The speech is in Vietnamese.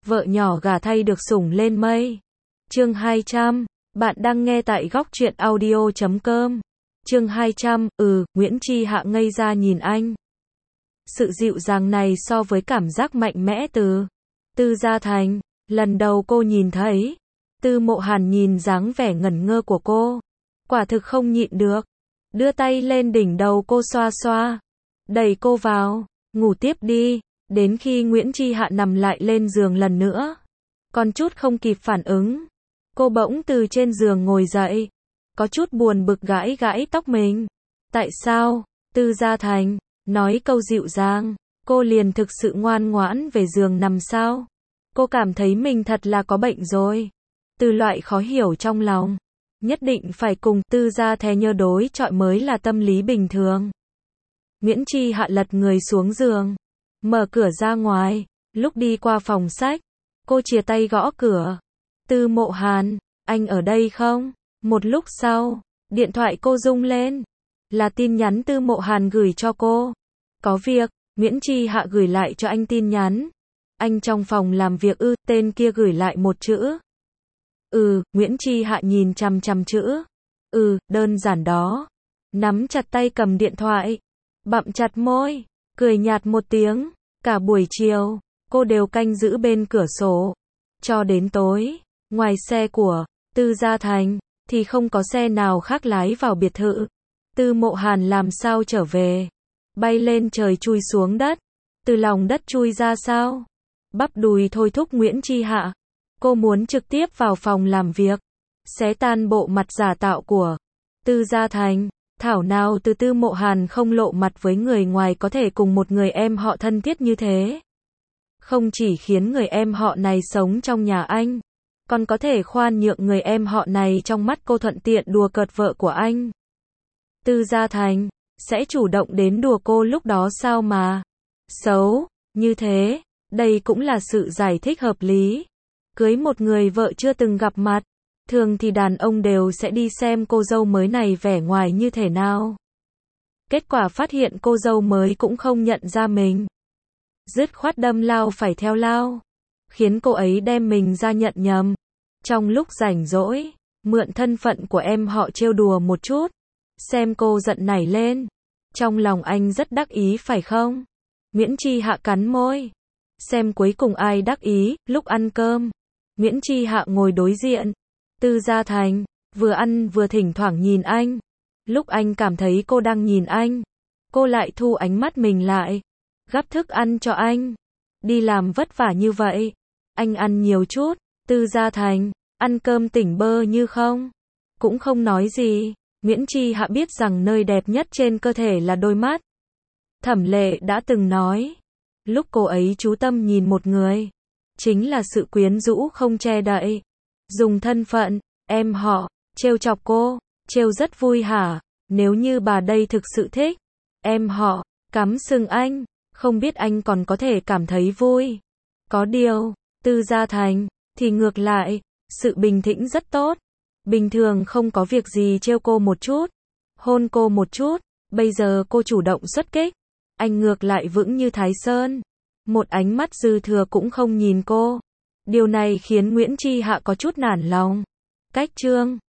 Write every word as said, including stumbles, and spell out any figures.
vợ nhỏ gả thay được sủng lên mây. Chương hai trăm, bạn đang nghe tại góc truyện audio chấm com. Chương hai trăm, ừ, Nguyễn Chi Hạ ngây ra nhìn anh. Sự dịu dàng này so với cảm giác mạnh mẽ từ Tư Gia Thành, lần đầu cô nhìn thấy. Tư Mộ Hàn nhìn dáng vẻ ngẩn ngơ của cô, quả thực không nhịn được, đưa tay lên đỉnh đầu cô xoa xoa, đẩy cô vào, ngủ tiếp đi, đến khi Nguyễn Chi Hạ nằm lại lên giường lần nữa, còn chút không kịp phản ứng, cô bỗng từ trên giường ngồi dậy, có chút buồn bực gãi gãi tóc mình. Tại sao? Tư Gia Thành nói câu dịu dàng, cô liền thực sự ngoan ngoãn về giường nằm sao? Cô cảm thấy mình thật là có bệnh rồi. Từ loại khó hiểu trong lòng, nhất định phải cùng Tư Gia Thè nhơ đối chọi mới là tâm lý bình thường. Nguyễn Chi Hạ lật người xuống giường, mở cửa ra ngoài, lúc đi qua phòng sách, cô chìa tay gõ cửa. Tư Mộ Hàn, anh ở đây không? Một lúc sau, điện thoại cô rung lên, là tin nhắn Tư Mộ Hàn gửi cho cô. Có việc, Nguyễn Chi Hạ gửi lại cho anh tin nhắn. Anh trong phòng làm việc ư? Tên kia gửi lại một chữ. Ừ, Nguyễn Chi Hạ nhìn chằm chằm chữ. Ừ, đơn giản đó. Nắm chặt tay cầm điện thoại, bặm chặt môi, cười nhạt một tiếng. Cả buổi chiều, cô đều canh giữ bên cửa sổ. Cho đến tối, ngoài xe của Tư Gia Thành, thì không có xe nào khác lái vào biệt thự. Tư Mộ Hàn làm sao trở về? Bay lên trời chui xuống đất. Từ lòng đất chui ra sao? Bắp đùi thôi thúc Nguyễn Chi Hạ. Cô muốn trực tiếp vào phòng làm việc, xé tan bộ mặt giả tạo của Tư Gia Thành. Thảo nào từ Tư Mộ Hàn không lộ mặt với người ngoài có thể cùng một người em họ thân thiết như thế. Không chỉ khiến người em họ này sống trong nhà anh, còn có thể khoan nhượng người em họ này trong mắt cô thuận tiện đùa cợt vợ của anh. Tư Gia Thành sẽ chủ động đến đùa cô lúc đó sao mà xấu như thế? Đây cũng là sự giải thích hợp lý. Cưới một người vợ chưa từng gặp mặt, thường thì đàn ông đều sẽ đi xem cô dâu mới này vẻ ngoài như thế nào. Kết quả phát hiện cô dâu mới cũng không nhận ra mình, dứt khoát đâm lao phải theo lao, khiến cô ấy đem mình ra nhận nhầm. Trong lúc rảnh rỗi, mượn thân phận của em họ trêu đùa một chút, xem cô giận nảy lên. Trong lòng anh rất đắc ý phải không? Nguyễn Chi Hạ cắn môi, xem cuối cùng ai đắc ý. Lúc ăn cơm, Nguyễn Chi Hạ ngồi đối diện Tư Gia Thành, vừa ăn vừa thỉnh thoảng nhìn anh. Lúc anh cảm thấy cô đang nhìn anh, cô lại thu ánh mắt mình lại, gắp thức ăn cho anh. Đi làm vất vả như vậy, anh ăn nhiều chút. Tư Gia Thành, ăn cơm tỉnh bơ như không, cũng không nói gì. Nguyễn Chi Hạ biết rằng nơi đẹp nhất trên cơ thể là đôi mắt. Thẩm Lệ đã từng nói, lúc cô ấy chú tâm nhìn một người, chính là sự quyến rũ không che đậy. Dùng thân phận em họ trêu chọc cô, trêu rất vui hả? Nếu như bà đây thực sự thích em họ cắm sừng anh, không biết anh còn có thể cảm thấy vui. Có điều, Tư Gia Thành thì ngược lại, sự bình tĩnh rất tốt. Bình thường không có việc gì trêu cô một chút, hôn cô một chút, bây giờ cô chủ động xuất kích, anh ngược lại vững như Thái Sơn, một ánh mắt dư thừa cũng không nhìn cô. Điều này khiến Nguyễn Chi Hạ có chút nản lòng. Cách chương